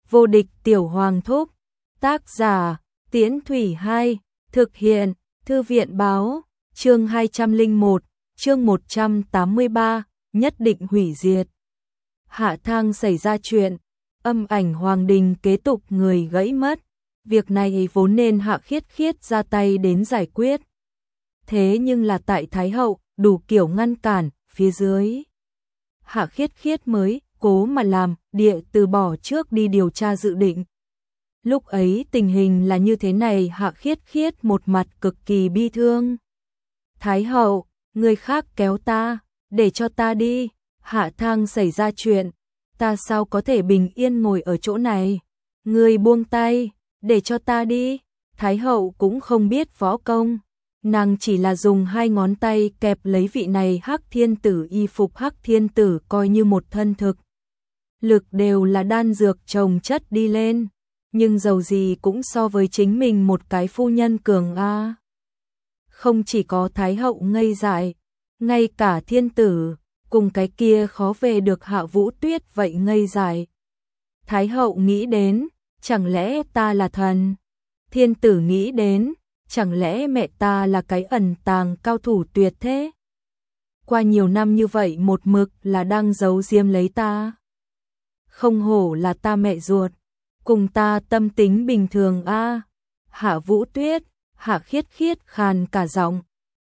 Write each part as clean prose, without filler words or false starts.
Vô địch tiểu hoàng thúc. Tác giả, Tiễn Thủy 2, thực hiện, Thư viện báo, chương 201, chương 183, nhất định hủy diệt. Hạ Thang xảy ra chuyện, Âm Ảnh Hoàng Đình kế tục người gãy mất, việc này vốn nên Hạ Khiết Khiết ra tay đến giải quyết. Thế nhưng là tại Thái Hậu, đủ kiểu ngăn cản, phía dưới. Hạ Khiết Khiết mới cố mà làm, địa từ bỏ trước đi điều tra dự định. Lúc ấy tình hình là như thế này, Hạ Khiết Khiết một mặt cực kỳ bi thương. Thái Hậu, người khác kéo ta, để cho ta đi, Hạ Thang xảy ra chuyện, ta sao có thể bình yên ngồi ở chỗ này, người buông tay, để cho ta đi. Thái Hậu cũng không biết võ công, nàng chỉ là dùng hai ngón tay kẹp lấy vị này Hắc Thiên Tử y phục. Hắc Thiên Tử coi như một thân thực lực đều là đan dược chồng chất đi lên, nhưng dầu gì cũng so với chính mình một cái phu nhân cường a. Không chỉ có Thái Hậu ngây dại, ngay cả Thiên Tử cùng cái kia khó về được Hạ Vũ Tuyết vậy ngây dại. Thái Hậu nghĩ đến, chẳng lẽ ta là thần? Thiên Tử nghĩ đến, chẳng lẽ mẹ ta là cái ẩn tàng cao thủ tuyệt thế? Qua nhiều năm như vậy một mực là đang giấu giếm lấy ta. Không hổ là ta mẹ ruột, cùng ta tâm tính bình thường a. Hạ Vũ Tuyết, Hạ Khiết Khiết khàn cả giọng,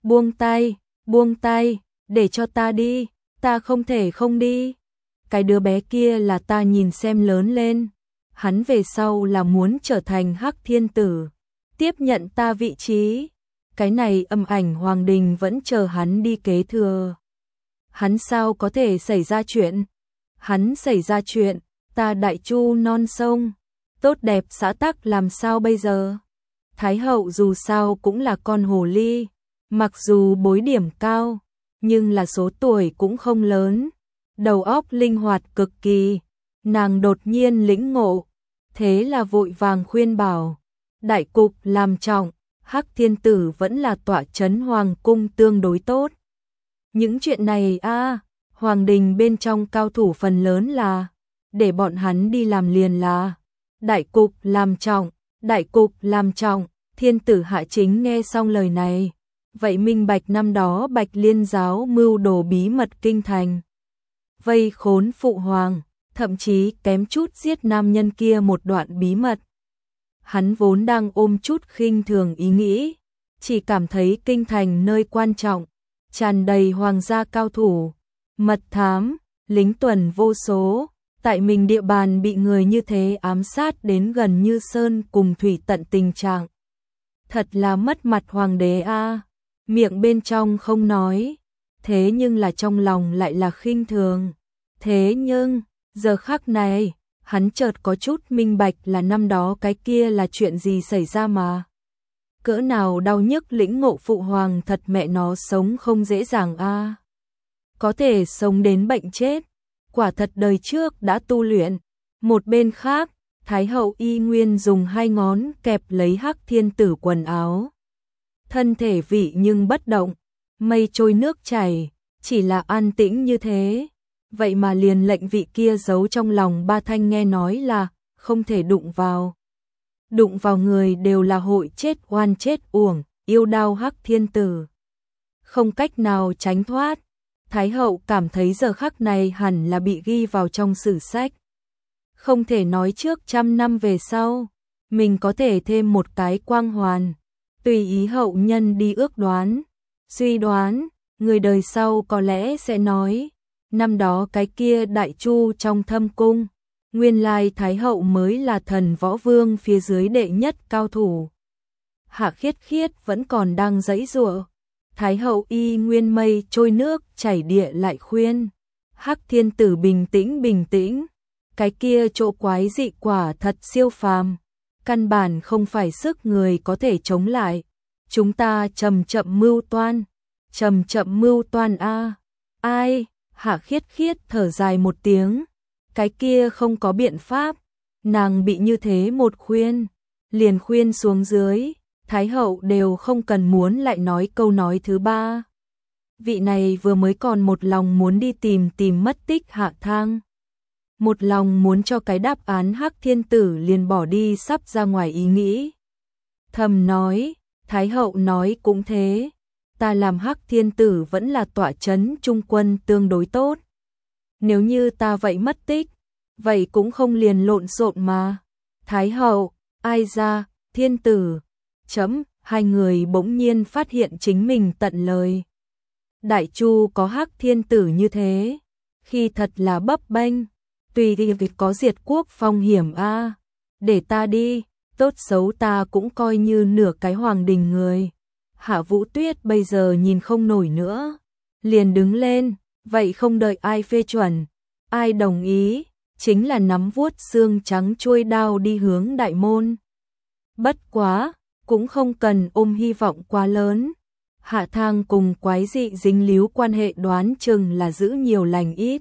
buông tay, để cho ta đi, ta không thể không đi. Cái đứa bé kia là ta nhìn xem lớn lên, hắn về sau là muốn trở thành Hắc Thiên Tử, tiếp nhận ta vị trí. Cái này Âm Ảnh Hoàng Đình vẫn chờ hắn đi kế thừa. Hắn sao có thể xảy ra chuyện? Hắn xảy ra chuyện, ta Đại Chu non sông, tốt đẹp xã tắc làm sao bây giờ? Thái Hậu dù sao cũng là con hồ ly, mặc dù bối điểm cao, nhưng là số tuổi cũng không lớn, đầu óc linh hoạt cực kỳ. Nàng đột nhiên lĩnh ngộ, thế là vội vàng khuyên bảo, đại cục làm trọng, Hắc Thiên Tử vẫn là tọa trấn hoàng cung tương đối tốt. Những chuyện này Hoàng đình bên trong cao thủ phần lớn là, để bọn hắn đi làm liền là, đại cục làm trọng, đại cục làm trọng. Thiên Tử Hạ Chính nghe xong lời này, vậy minh bạch năm đó Bạch Liên giáo mưu đồ bí mật kinh thành, vây khốn phụ hoàng, thậm chí kém chút giết nam nhân kia một đoạn bí mật. Hắn vốn đang ôm chút khinh thường ý nghĩ, chỉ cảm thấy kinh thành nơi quan trọng, tràn đầy hoàng gia cao thủ, mật thám, lính tuần vô số, tại mình địa bàn bị người như thế ám sát đến gần như sơn cùng thủy tận tình trạng. Thật là mất mặt hoàng đế a. Miệng bên trong không nói, thế nhưng là trong lòng lại là khinh thường. Thế nhưng, giờ khắc này, hắn chợt có chút minh bạch là năm đó cái kia là chuyện gì xảy ra mà. Cỡ nào đau nhức lĩnh ngộ phụ hoàng, thật mẹ nó sống không dễ dàng a. Có thể sống đến bệnh chết, quả thật đời trước đã tu luyện. Một bên khác, Thái Hậu y nguyên dùng hai ngón kẹp lấy Hắc Thiên Tử quần áo. Thân thể vị nhưng bất động, mây trôi nước chảy, chỉ là an tĩnh như thế. Vậy mà liền lệnh vị kia giấu trong lòng ba thanh nghe nói là không thể đụng vào. Đụng vào người đều là hội chết oan chết uổng, yêu đau Hắc Thiên Tử. Không cách nào tránh thoát. Thái Hậu cảm thấy giờ khắc này hẳn là bị ghi vào trong sử sách. Không thể nói trước 100 năm về sau, mình có thể thêm một cái quang hoàn. Tùy ý hậu nhân đi ước đoán, suy đoán, người đời sau có lẽ sẽ nói, năm đó cái kia Đại Chu trong thâm cung, nguyên lai Thái Hậu mới là thần võ vương phía dưới đệ nhất cao thủ. Hạ Khiết Khiết vẫn còn đang giãy giụa. Thái Hậu y nguyên mây trôi nước chảy địa lại khuyên, Hắc Thiên Tử bình tĩnh, cái kia chỗ quái dị quả thật siêu phàm, căn bản không phải sức người có thể chống lại. Chúng ta chậm chậm mưu toan a. Ai? Hạ Khiết Khiết thở dài một tiếng, cái kia không có biện pháp, nàng bị như thế một khuyên, liền khuyên xuống dưới. Thái Hậu đều không cần muốn lại nói câu nói thứ ba. Vị này vừa mới còn một lòng muốn đi tìm mất tích Hạ Thang. một lòng muốn cho cái đáp án Hắc Thiên Tử liền bỏ đi sắp ra ngoài ý nghĩ. Thầm nói, Thái hậu nói cũng thế, ta làm Hắc Thiên Tử vẫn là tọa trấn trung quân tương đối tốt. Nếu như ta vậy mất tích, vậy cũng không liền lộn xộn mà. Thái hậu, ai ra, Thiên Tử, hai người bỗng nhiên phát hiện chính mình tận lời. Đại Chu có Hắc Thiên Tử như thế, khi thật là bấp bênh, tùy việc có diệt quốc phong hiểm a. Để ta đi, tốt xấu ta cũng coi như nửa cái hoàng đình người. Hạ Vũ Tuyết bây giờ nhìn không nổi nữa, liền đứng lên, vậy không đợi ai phê chuẩn, ai đồng ý, chính là nắm vuốt xương trắng chuôi đao đi hướng đại môn. Bất quá, cũng không cần ôm hy vọng quá lớn. Hạ Thang cùng quái dị dính líu quan hệ đoán chừng là giữ nhiều lành ít.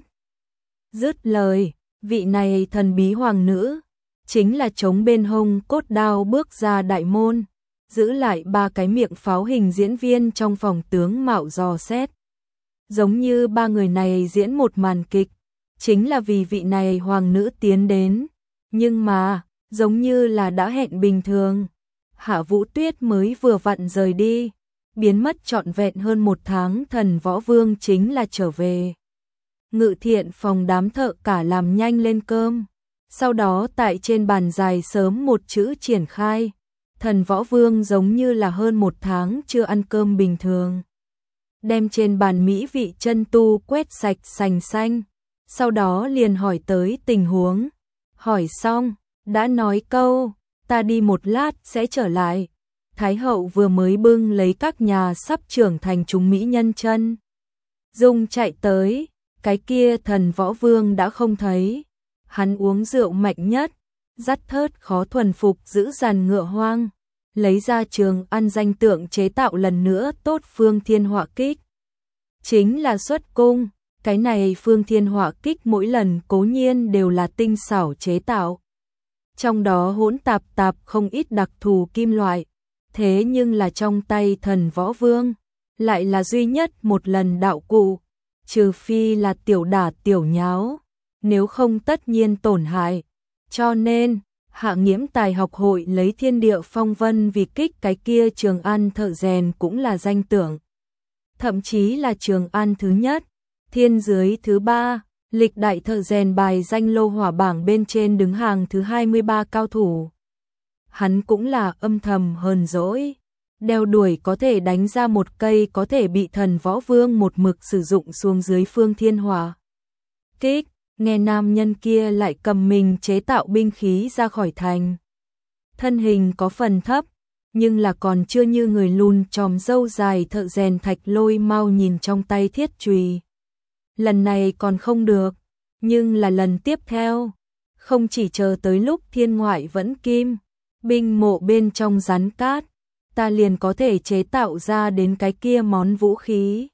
Dứt lời, vị này thần bí hoàng nữ, chính là chống bên hông cốt đao bước ra đại môn, giữ lại 3 cái miệng pháo hình diễn viên trong phòng tướng mạo dò xét. Giống như 3 người này diễn một màn kịch, chính là vì vị này hoàng nữ tiến đến, nhưng mà, giống như là đã hẹn bình thường. Hạ Vũ Tuyết mới vừa vặn rời đi, biến mất trọn vẹn hơn 1 tháng, Thần Võ Vương chính là trở về. Ngự thiện phòng đám thợ cả làm nhanh lên cơm, sau đó tại trên bàn dài sớm một chữ triển khai. Thần Võ Vương giống như là hơn 1 tháng chưa ăn cơm bình thường. Đem trên bàn mỹ vị chân tu quét sạch sành xanh, sau đó liền hỏi tới tình huống. Hỏi xong, đã nói câu, ta đi một lát sẽ trở lại. Thái hậu vừa mới bưng lấy các nhà sắp trưởng thành chúng mỹ nhân chân dung chạy tới, cái kia Thần Võ Vương đã không thấy. Hắn uống rượu mạnh nhất, dắt thớt khó thuần phục giữ dàn ngựa hoang, lấy ra Trường An danh tượng chế tạo lần nữa tốt Phương Thiên Họa Kích. Chính là xuất cung, cái này Phương Thiên Họa Kích mỗi lần cố nhiên đều là tinh xảo chế tạo. Trong đó hỗn tạp không ít đặc thù kim loại, thế nhưng là trong tay Thần Võ Vương, lại là duy nhất một lần đạo cụ, trừ phi là tiểu đả tiểu nháo, nếu không tất nhiên tổn hại. Cho nên, Hạ Nghiễm Tài học hội lấy thiên địa phong vân vì kích, cái kia Trường An thợ rèn cũng là danh tưởng. Thậm chí là Trường An thứ nhất, thiên dưới thứ 3, lịch đại thợ rèn bài danh lô hỏa bảng bên trên đứng hàng thứ 23 cao thủ. Hắn cũng là âm thầm hờn dỗi, đeo đuổi có thể đánh ra một cây có thể bị Thần Võ Vương một mực sử dụng xuống dưới Phương Thiên Hỏa Kích. Nghe nam nhân kia lại cầm mình chế tạo binh khí ra khỏi thành. Thân hình có phần thấp, nhưng là còn chưa như người lùn chòm râu dài thợ rèn Thạch Lôi mau nhìn trong tay thiết chùy. Lần này còn không được, nhưng là lần tiếp theo, không chỉ chờ tới lúc thiên ngoại vẫn kim, binh mộ bên trong rắn cát, ta liền có thể chế tạo ra đến cái kia món vũ khí.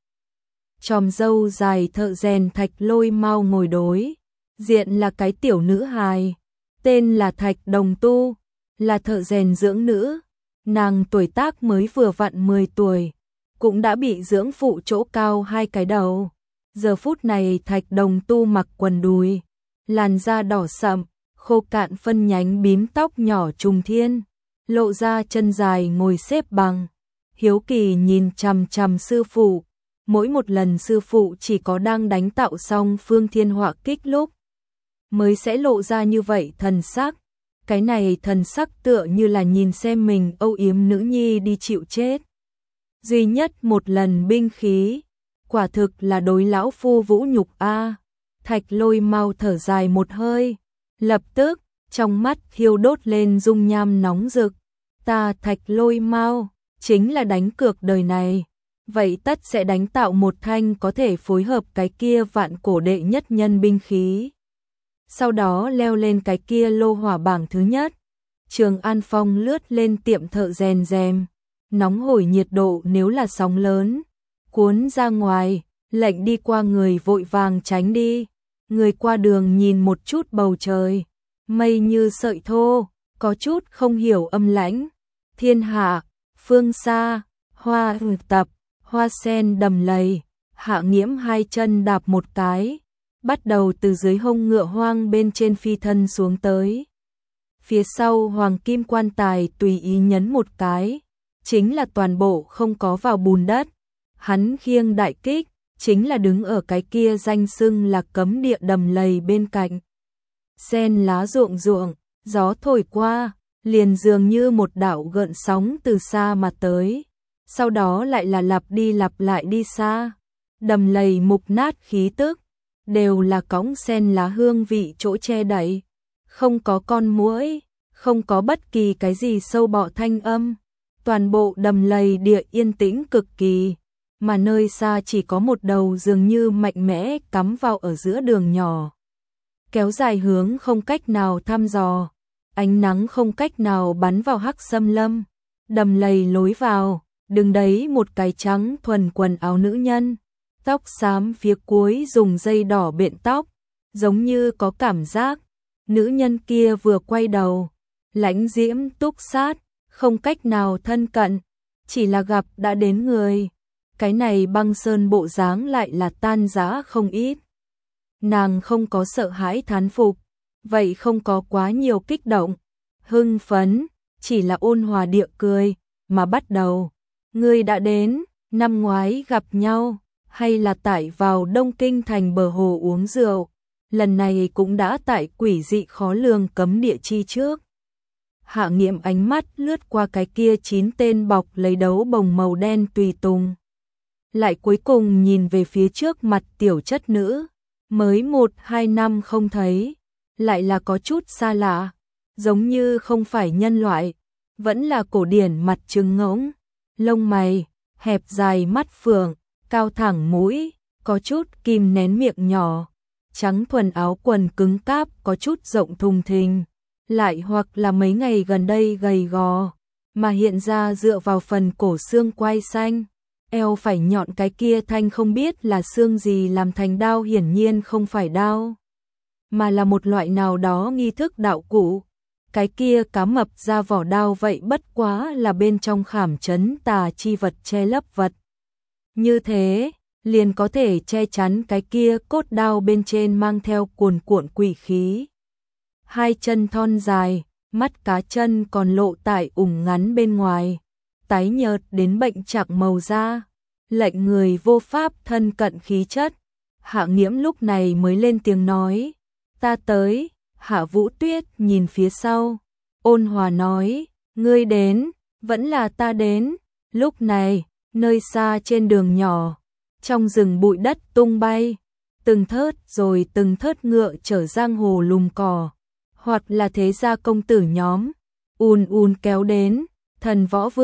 Chòm râu dài thợ rèn Thạch Lôi mau ngồi đối diện là cái tiểu nữ hài, tên là Thạch Đồng Tu, là thợ rèn dưỡng nữ. Nàng tuổi tác mới vừa vặn 10 tuổi, cũng đã bị dưỡng phụ chỗ cao 2 cái đầu. Giờ phút này Thạch Đồng Tu mặc quần đùi, làn da đỏ sậm, khô cạn phân nhánh bím tóc nhỏ trùng thiên, lộ ra chân dài ngồi xếp bằng, hiếu kỳ nhìn chằm chằm sư phụ. Mỗi một lần sư phụ chỉ có đang đánh tạo xong Phương Thiên Họa Kích lúc mới sẽ lộ ra như vậy thần sắc. Cái này thần sắc tựa như là nhìn xem mình âu yếm nữ nhi đi chịu chết. Duy nhất một lần binh khí, quả thực là đối lão phu vũ nhục a. Thạch Lôi mau thở dài một hơi, lập tức trong mắt thiêu đốt lên dung nham nóng rực. Ta Thạch Lôi mau chính là đánh cược đời này, vậy tất sẽ đánh tạo một thanh có thể phối hợp cái kia vạn cổ đệ nhất nhân binh khí. Sau đó leo lên cái kia lô hỏa bảng thứ nhất. Trường An Phong lướt lên tiệm thợ rèn rèm, nóng hổi nhiệt độ nếu là sóng lớn, cuốn ra ngoài, lệnh đi qua người vội vàng tránh đi. Người qua đường nhìn một chút bầu trời, mây như sợi thô, có chút không hiểu âm lãnh. Thiên hạ, phương xa, hoa tập, hoa sen đầm lầy. Hạ Nghiễm 2 chân đạp một cái, bắt đầu từ dưới hông ngựa hoang bên trên phi thân xuống tới. Phía sau hoàng kim quan tài tùy ý nhấn một cái, chính là toàn bộ không có vào bùn đất. Hắn khiêng đại kích, chính là đứng ở cái kia danh xưng là cấm địa đầm lầy bên cạnh. Sen lá ruộng ruộng, gió thổi qua, liền dường như một đạo gợn sóng từ xa mà tới. Sau đó lại là lặp đi lặp lại đi xa. Đầm lầy mục nát khí tức, đều là cõng sen lá hương vị chỗ che đậy. Không có con muỗi, không có bất kỳ cái gì sâu bọ thanh âm. Toàn bộ đầm lầy địa yên tĩnh cực kỳ, mà nơi xa chỉ có một đầu dường như mạnh mẽ cắm vào ở giữa đường nhỏ. Kéo dài hướng không cách nào thăm dò, ánh nắng không cách nào bắn vào hắc xâm lâm. Đầm lầy lối vào, đứng đấy một cái trắng thuần quần áo nữ nhân, tóc xám phía cuối dùng dây đỏ biện tóc, giống như có cảm giác. Nữ nhân kia vừa quay đầu, lãnh diễm túc sát, không cách nào thân cận, chỉ là gặp đã đến người. Cái này băng sơn bộ dáng lại là tan rã không ít. Nàng không có sợ hãi thán phục, vậy không có quá nhiều kích động, hưng phấn, chỉ là ôn hòa địa cười, mà bắt đầu. Ngươi đã đến, năm ngoái gặp nhau, hay là tại vào Đông Kinh thành bờ hồ uống rượu, lần này cũng đã tại quỷ dị khó lường cấm địa chi trước. Hạ Nghiệm ánh mắt lướt qua cái kia 9 tên bọc lấy đấu bồng màu đen tùy tùng. Lại cuối cùng nhìn về phía trước mặt tiểu chất nữ, mới 1-2 năm không thấy, lại là có chút xa lạ, giống như không phải nhân loại, vẫn là cổ điển mặt trứng ngỗng, lông mày, hẹp dài mắt phượng, cao thẳng mũi, có chút kim nén miệng nhỏ, trắng thuần áo quần cứng cáp có chút rộng thùng thình, lại hoặc là mấy ngày gần đây gầy gò, mà hiện ra dựa vào phần cổ xương quai xanh. Eo phải nhọn cái kia thanh không biết là xương gì làm thành đao, hiển nhiên không phải đao, mà là một loại nào đó nghi thức đạo cụ. Cái kia cá mập ra vỏ đao vậy bất quá là bên trong khảm trấn tà chi vật che lấp vật. Như thế, liền có thể che chắn cái kia cốt đao bên trên mang theo cuồn cuộn quỷ khí. Hai chân thon dài, mắt cá chân còn lộ tại ủng ngắn bên ngoài, tái nhợt đến bệnh trạng màu da, lệnh người vô pháp thân cận khí chất. Hạ Nghiễm lúc này mới lên tiếng nói, ta tới. Hạ Vũ Tuyết nhìn phía sau, ôn hòa nói, ngươi đến, vẫn là ta đến. Lúc này, nơi xa trên đường nhỏ, trong rừng bụi đất tung bay, từng thớt rồi từng thớt ngựa chở giang hồ lùm cỏ, hoặc là thế gia công tử nhóm, ùn kéo đến. Thần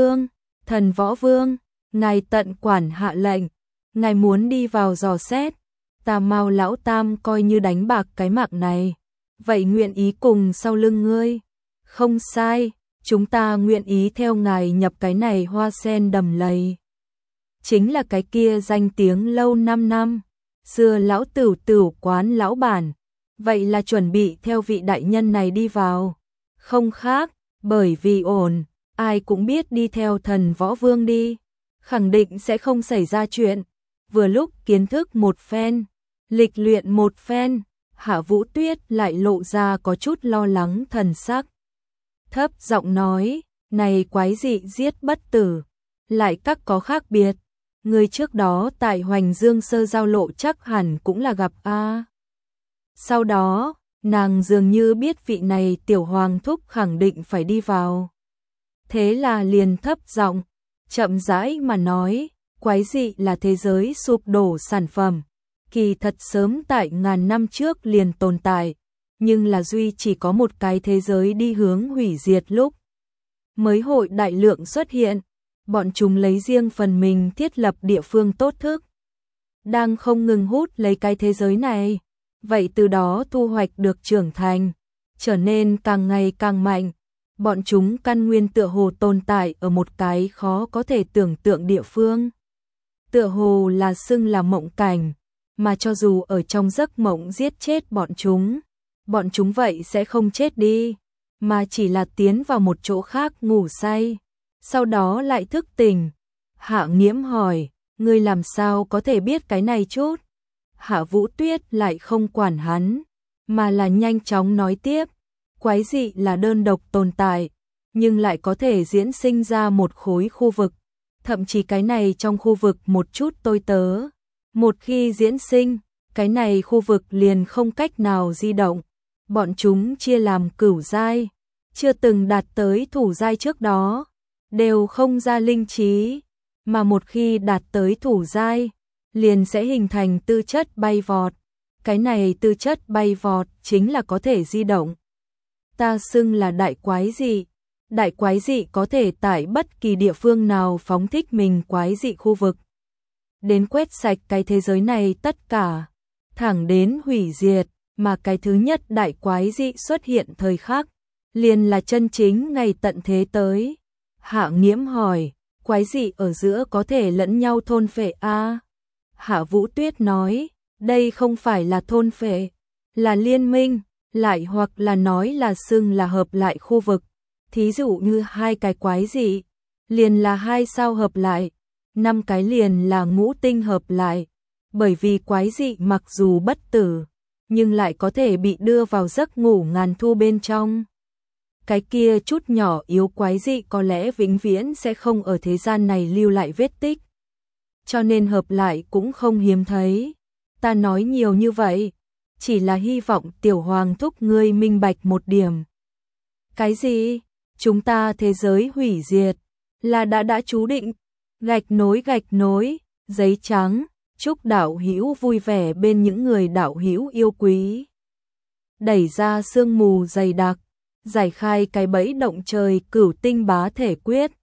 Võ Vương, ngài tận quản hạ lệnh, ngài muốn đi vào dò xét, ta Mao lão tam coi như đánh bạc cái mạng này, vậy nguyện ý cùng sau lưng ngươi. Không sai, chúng ta nguyện ý theo ngài nhập cái này hoa sen đầm lầy. Chính là cái kia danh tiếng lâu 5 năm, xưa lão tửu quán lão bản, vậy là chuẩn bị theo vị đại nhân này đi vào. Không khác, bởi vì ổn, ai cũng biết đi theo Thần Võ Vương đi, khẳng định sẽ không xảy ra chuyện. Vừa lúc kiến thức một phen, lịch luyện một phen, Hạ Vũ Tuyết lại lộ ra có chút lo lắng thần sắc. Thấp giọng nói, này quái dị giết bất tử, lại các có khác biệt. Người trước đó tại Hoành Dương Sơ giao lộ chắc hẳn cũng là gặp a. Sau đó, nàng dường như biết vị này tiểu hoàng thúc khẳng định phải đi vào. Thế là liền thấp giọng, chậm rãi mà nói, quái dị là thế giới sụp đổ sản phẩm, kỳ thật sớm tại ngàn năm trước liền tồn tại, nhưng là duy chỉ có một cái thế giới đi hướng hủy diệt lúc mới hội đại lượng xuất hiện, bọn chúng lấy riêng phần mình thiết lập địa phương tốt thức, đang không ngừng hút lấy cái thế giới này, vậy từ đó thu hoạch được trưởng thành, trở nên càng ngày càng mạnh. Bọn chúng căn nguyên tựa hồ tồn tại ở một cái khó có thể tưởng tượng địa phương. Tựa hồ là xưng là mộng cảnh, mà cho dù ở trong giấc mộng giết chết bọn chúng vậy sẽ không chết đi, mà chỉ là tiến vào một chỗ khác ngủ say, sau đó lại thức tỉnh. Hạ Nghiễm hỏi, ngươi làm sao có thể biết cái này chút? Hạ Vũ Tuyết lại không quản hắn, mà là nhanh chóng nói tiếp, quái dị là đơn độc tồn tại, nhưng lại có thể diễn sinh ra một khối khu vực, thậm chí cái này trong khu vực một chút tôi tớ. Một khi diễn sinh, cái này khu vực liền không cách nào di động. Bọn chúng chia làm cửu giai, chưa từng đạt tới thủ giai trước đó, đều không ra linh trí, mà một khi đạt tới thủ giai, liền sẽ hình thành tư chất bay vọt. Cái này tư chất bay vọt chính là có thể di động. Ta xưng là đại quái dị. Đại quái dị có thể tại bất kỳ địa phương nào phóng thích mình quái dị khu vực, đến quét sạch cái thế giới này tất cả, thẳng đến hủy diệt, mà cái thứ nhất đại quái dị xuất hiện thời khắc, liền là chân chính ngày tận thế tới. Hạ Nghiễm hỏi, quái dị ở giữa có thể lẫn nhau thôn phệ a? Hạ Vũ Tuyết nói, đây không phải là thôn phệ, là liên minh, lại hoặc là nói là xưng là hợp lại khu vực. Thí dụ như 2 cái quái dị, liền là 2 sao hợp lại, 5 cái liền là ngũ tinh hợp lại, bởi vì quái dị mặc dù bất tử, nhưng lại có thể bị đưa vào giấc ngủ ngàn thu bên trong. Cái kia chút nhỏ yếu quái dị có lẽ vĩnh viễn sẽ không ở thế gian này lưu lại vết tích, cho nên hợp lại cũng không hiếm thấy. Ta nói nhiều như vậy, chỉ là hy vọng tiểu hoàng thúc ngươi minh bạch một điểm. Cái gì? Chúng ta thế giới hủy diệt, là đã chú định. Gạch nối, giấy trắng, chúc đạo hữu vui vẻ bên những người đạo hữu yêu quý. Đẩy ra sương mù dày đặc, giải khai cái bẫy động trời cửu tinh bá thể quyết.